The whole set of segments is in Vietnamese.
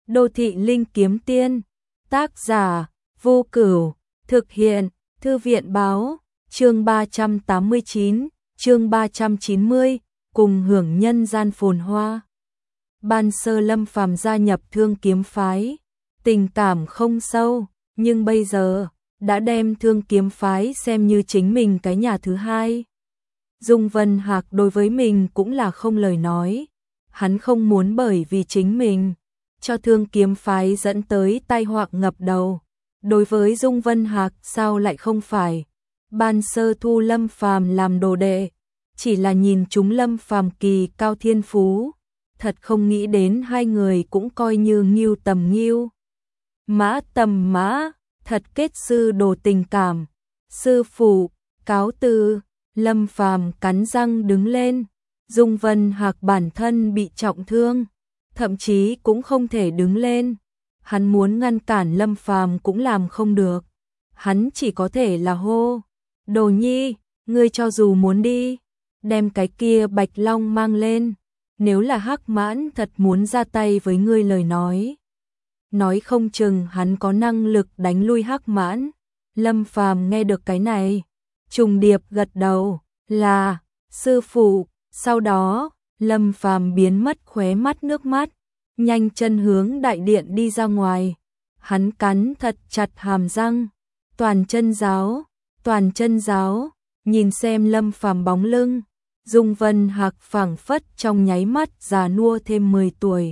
Đô thị linh kiếm tiên, tác giả, Vô Cửu, thực hiện, Thư viện báo, chương 389, chương 390, cùng hưởng nhân gian phồn hoa. Ban sơ Lâm Phàm gia nhập Thương Kiếm phái, tình cảm không sâu, nhưng bây giờ đã đem Thương Kiếm phái xem như chính mình cái nhà thứ hai. Dung Vân Hạc đối với mình cũng là không lời nói, hắn không muốn bởi vì chính mình cho Thương Kiếm phái dẫn tới tai họa ngập đầu. Đối với Dung Vân Hạc sao lại không phải? Ban sơ thu Lâm Phàm làm đồ đệ, chỉ là nhìn chúng Lâm Phàm kỳ cao thiên phú, thật không nghĩ đến hai người cũng coi như ngưu tầm ngưu, mã tầm mã, thật kết sư đồ tình cảm. Sư phụ, cáo từ. Lâm Phàm cắn răng đứng lên. Dung Vân Hạc bản thân bị trọng thương, thậm chí cũng không thể đứng lên. Hắn muốn ngăn cản Lâm Phàm cũng làm không được. Hắn chỉ có thể là hô, Đồ Nhi, ngươi cho dù muốn đi, đem cái kia Bạch Long mang lên. Nếu là Hắc Mãn thật muốn ra tay với ngươi lời nói không chừng hắn có năng lực đánh lui Hắc Mãn. Lâm Phàm nghe được cái này, trùng điệp gật đầu, là, sư phụ. Sau đó, Lâm Phàm biến mất khóe mắt nước mắt, nhanh chân hướng đại điện đi ra ngoài. Hắn cắn thật chặt hàm răng, toàn chân giáo, nhìn xem Lâm Phàm bóng lưng. Dung Vân Hạc phảng phất trong nháy mắt già nua thêm 10 tuổi.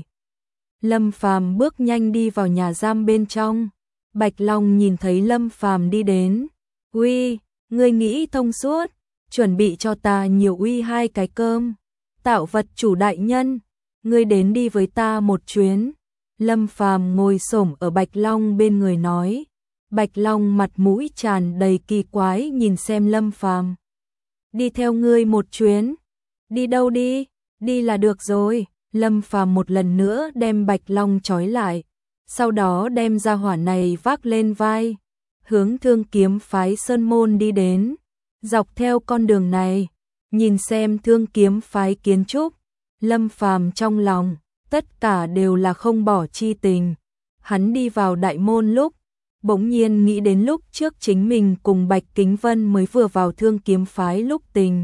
Lâm Phàm bước nhanh đi vào nhà giam bên trong. Bạch Long nhìn thấy Lâm Phàm đi đến, "Uy, ngươi nghĩ thông suốt, chuẩn bị cho ta nhiều uy 2 cái cơm." "Tạo vật chủ đại nhân, ngươi đến đi với ta một chuyến." Lâm Phàm ngồi xổm ở Bạch Long bên người nói. Bạch Long mặt mũi tràn đầy kỳ quái nhìn xem Lâm Phàm. "Đi theo ngươi một chuyến?" "Đi đâu đi? Đi là được rồi." Lâm Phàm một lần nữa đem Bạch Long trói lại, sau đó đem gia hỏa này vác lên vai, hướng Thương Kiếm phái sơn môn đi đến. Dọc theo con đường này, nhìn xem Thương Kiếm phái kiến trúc, Lâm Phàm trong lòng tất cả đều là không bỏ chi tình. Hắn đi vào đại môn lúc, bỗng nhiên nghĩ đến lúc trước chính mình cùng Bạch Kính Vân mới vừa vào Thương Kiếm phái lúc tình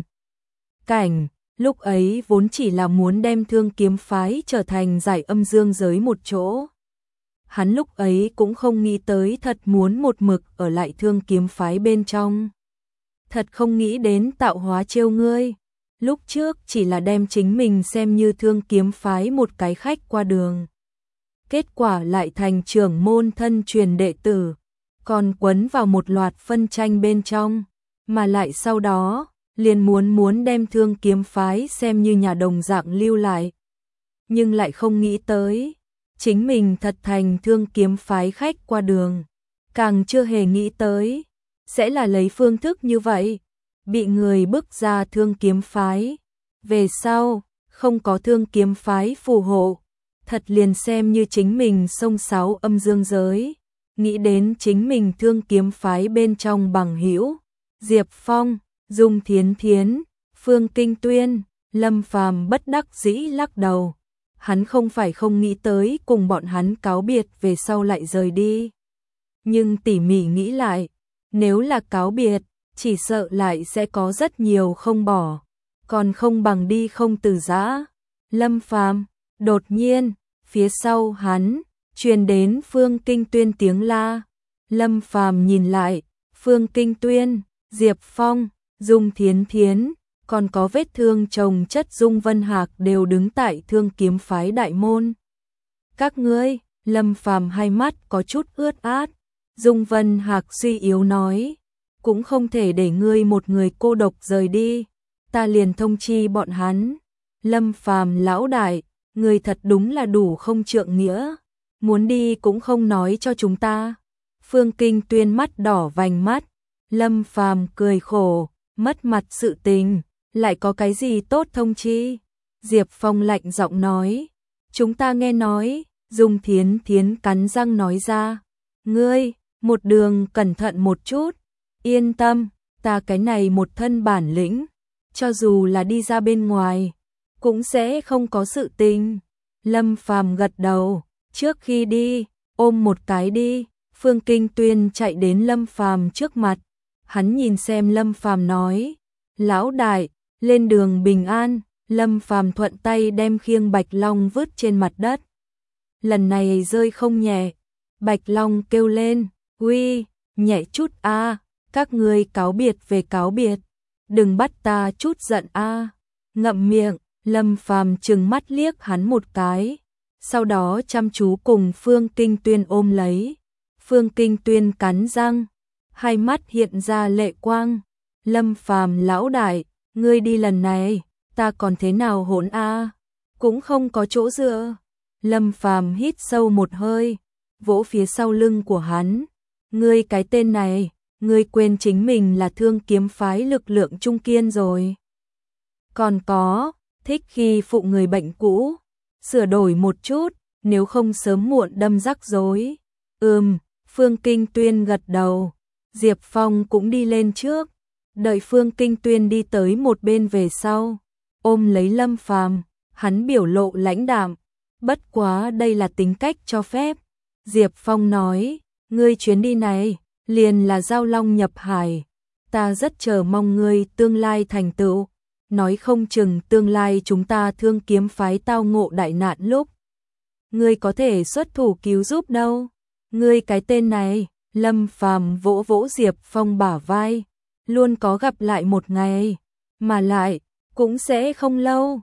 cảnh. Lúc ấy vốn chỉ là muốn đem Thương Kiếm phái trở thành giải âm dương giới một chỗ. Hắn lúc ấy cũng không nghĩ tới thật muốn một mực ở lại Thương Kiếm phái bên trong. Thật không nghĩ đến tạo hóa trêu ngươi. Lúc trước chỉ là đem chính mình xem như Thương Kiếm phái một cái khách qua đường. Kết quả lại thành trưởng môn thân truyền đệ tử, còn quấn vào một loạt phân tranh bên trong, mà lại sau đó liền muốn đem Thương Kiếm phái xem như nhà đồng dạng lưu lại. Nhưng lại không nghĩ tới, chính mình thật thành Thương Kiếm phái khách qua đường. Càng chưa hề nghĩ tới, sẽ là lấy phương thức như vậy, bị người bức ra Thương Kiếm phái. Về sau, không có Thương Kiếm phái phù hộ, thật liền xem như chính mình xông xáo âm dương giới. Nghĩ đến chính mình Thương Kiếm phái bên trong bằng hữu, Diệp Phong, Dung Thiến Thiến, Phương Kinh Tuyên, Lâm Phàm bất đắc dĩ lắc đầu. Hắn không phải không nghĩ tới cùng bọn hắn cáo biệt về sau lại rời đi. Nhưng tỉ mỉ nghĩ lại, nếu là cáo biệt, chỉ sợ lại sẽ có rất nhiều không bỏ, còn không bằng đi không từ giã. Lâm Phàm, đột nhiên, phía sau hắn truyền đến Phương Kinh Tuyên tiếng la. Lâm Phàm nhìn lại, Phương Kinh Tuyên, Diệp Phong, Dung Thiến Thiến, còn có vết thương chồng chất Dung Vân Hạc đều đứng tại Thương Kiếm phái đại môn. "Các ngươi?" Lâm Phàm hai mắt có chút ướt át. Dung Vân Hạc suy yếu nói, "Cũng không thể để ngươi một người cô độc rời đi, ta liền thông chi bọn hắn." Lâm Phàm lão đại, người thật đúng là đủ không trượng nghĩa, muốn đi cũng không nói cho chúng ta. Phương Kinh Tuyên mắt đỏ vành mắt. Lâm Phàm cười khổ, mất mặt sự tình, lại có cái gì tốt thông chi. Diệp Phong lạnh giọng nói, "Chúng ta nghe nói." Dung Thiến Thiến cắn răng nói ra, "Ngươi, một đường cẩn thận một chút, yên tâm, ta cái này một thân bản lĩnh, cho dù là đi ra bên ngoài, cũng sẽ không có sự tình." Lâm Phàm gật đầu, Trước khi đi, ôm một cái đi. Phương Kinh Tuyên chạy đến Lâm Phàm trước mặt, hắn nhìn xem Lâm Phàm nói, lão đại, lên đường bình an. Lâm Phàm thuận tay đem khiêng Bạch Long vứt trên mặt đất. Lần này rơi không nhẹ, Bạch Long kêu lên, uy, nhẹ chút a, các ngươi cáo biệt về cáo biệt, đừng bắt ta chút giận a. Ngậm miệng, Lâm Phàm trừng mắt liếc hắn một cái, sau đó chăm chú cùng Phương Kinh Tuyên ôm lấy. Phương Kinh Tuyên cắn răng, hai mắt hiện ra lệ quang. Lâm Phàm lão đại, ngươi đi lần này, ta còn thế nào hỗn a? Cũng không có chỗ dựa. Lâm Phàm hít sâu một hơi, vỗ phía sau lưng của hắn. Ngươi cái tên này, ngươi quên chính mình là Thương Kiếm phái lực lượng trung kiên rồi. Còn có, thích khi phụ người bệnh cũ, sửa đổi một chút, nếu không sớm muộn đâm rắc rối. Phương Kinh Tuyên gật đầu. Diệp Phong cũng đi lên trước, đợi Phương Kinh Tuyên đi tới một bên về sau, ôm lấy Lâm Phàm, hắn biểu lộ lãnh đạm, bất quá đây là tính cách cho phép. Diệp Phong nói, ngươi chuyến đi này, liền là giao long nhập hải, ta rất chờ mong ngươi tương lai thành tựu, nói không chừng tương lai chúng ta Thương Kiếm phái tao ngộ đại nạn lúc, ngươi có thể xuất thủ cứu giúp đâu. Ngươi cái tên này, Lâm Phàm vỗ vỗ Diệp Phong bả vai, luôn có gặp lại một ngày, mà lại, cũng sẽ không lâu.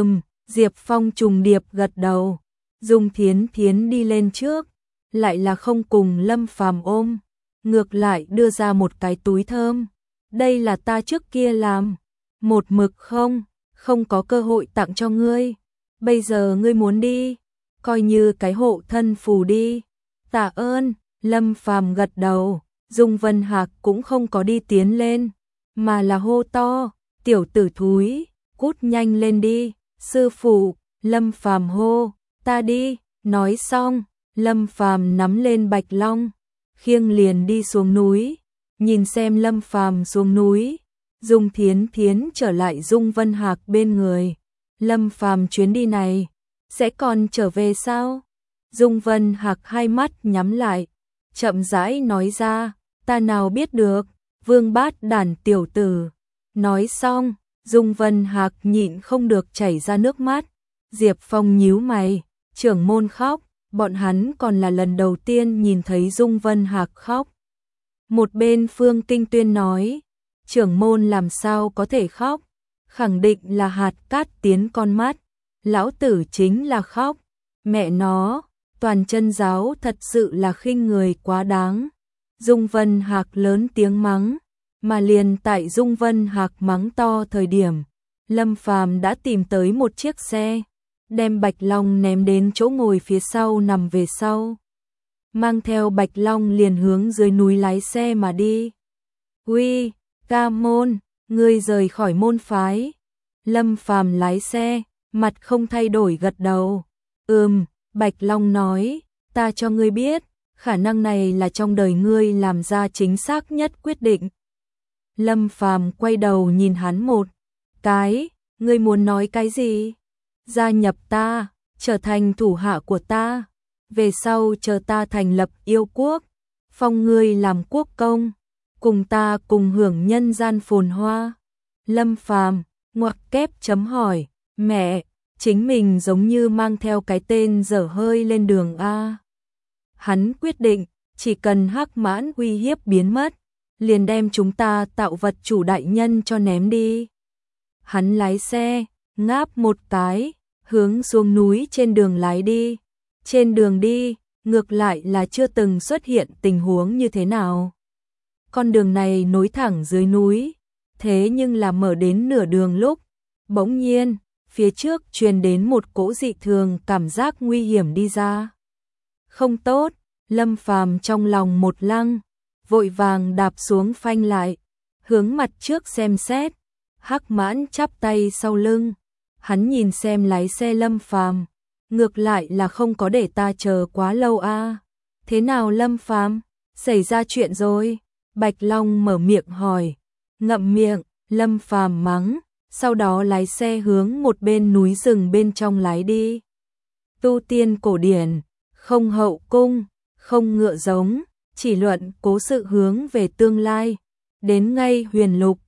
Diệp Phong trùng điệp gật đầu. Dung Thiến Thiến đi lên trước, lại là không cùng Lâm Phàm ôm, ngược lại đưa ra một cái túi thơm. Đây là ta trước kia làm, một mực không có cơ hội tặng cho ngươi. Bây giờ ngươi muốn đi, coi như cái hộ thân phù đi. Tạ ơn. Lâm Phàm gật đầu. Dung Vân Hạc cũng không có đi tiến lên, mà là hô to, tiểu tử thúi, cút nhanh lên đi. Sư phụ. Lâm Phàm hô, ta đi. Nói xong, Lâm Phàm nắm lên Bạch Long, khiêng liền đi xuống núi. Nhìn xem Lâm Phàm xuống núi, Dung Thiến Thiến trở lại Dung Vân Hạc bên người. Lâm Phàm chuyến đi này sẽ còn trở về sao? Dung Vân Hạc hai mắt nhắm lại, chậm rãi nói ra, ta nào biết được, Vương Bát Đản tiểu tử. Nói xong, Dung Vân Hạc nhịn không được chảy ra nước mắt. Diệp Phong nhíu mày, trưởng môn khóc, bọn hắn còn là lần đầu tiên nhìn thấy Dung Vân Hạc khóc. Một bên Phương Kinh Tuyên nói, trưởng môn làm sao có thể khóc, khẳng định là hạt cát tiến con mắt, lão tử chính là khóc, mẹ nó, toàn chân giáo thật sự là khinh người quá đáng. Dung Vân Hạc lớn tiếng mắng, mà liền tại Dung Vân Hạc mắng to thời điểm, Lâm Phàm đã tìm tới một chiếc xe, đem Bạch Long ném đến chỗ ngồi phía sau nằm về sau, mang theo Bạch Long liền hướng dưới núi lái xe mà đi. Uy, ca môn, ngươi rời khỏi môn phái. Lâm Phàm lái xe, mặt không thay đổi gật đầu. Bạch Long nói, ta cho ngươi biết, khả năng này là trong đời ngươi làm ra chính xác nhất quyết định. Lâm Phàm quay đầu nhìn hắn một cái, ngươi muốn nói cái gì? Gia nhập ta, trở thành thủ hạ của ta, về sau chờ ta thành lập yêu quốc, phong ngươi làm quốc công, cùng ta cùng hưởng nhân gian phồn hoa. Lâm Phàm ngoặc kép chấm hỏi, mẹ, chính mình giống như mang theo cái tên dở hơi lên đường a. Hắn quyết định, chỉ cần Hắc Mãn uy hiếp biến mất, liền đem chúng ta tạo vật chủ đại nhân cho ném đi. Hắn lái xe, ngáp một cái, hướng xuống núi trên đường lái đi. Trên đường đi, ngược lại là chưa từng xuất hiện tình huống như thế nào. Con đường này nối thẳng dưới núi, thế nhưng là mở đến nửa đường lúc, bỗng nhiên, phía trước truyền đến một cỗ dị thường cảm giác nguy hiểm đi ra. Không tốt, Lâm Phàm trong lòng một lăng, vội vàng đạp xuống phanh lại, hướng mặt trước xem xét. Hắc Mãn chắp tay sau lưng, hắn nhìn xem lái xe Lâm Phàm, ngược lại là không có để ta chờ quá lâu a. Thế nào Lâm Phàm, xảy ra chuyện rồi? Bạch Long mở miệng hỏi. Ngậm miệng, Lâm Phàm mắng, sau đó lái xe hướng một bên núi rừng bên trong lái đi. Tu tiên cổ điển, không hậu cung, không ngựa giống, chỉ luận cố sự hướng về tương lai. Đến ngay Huyền Lục,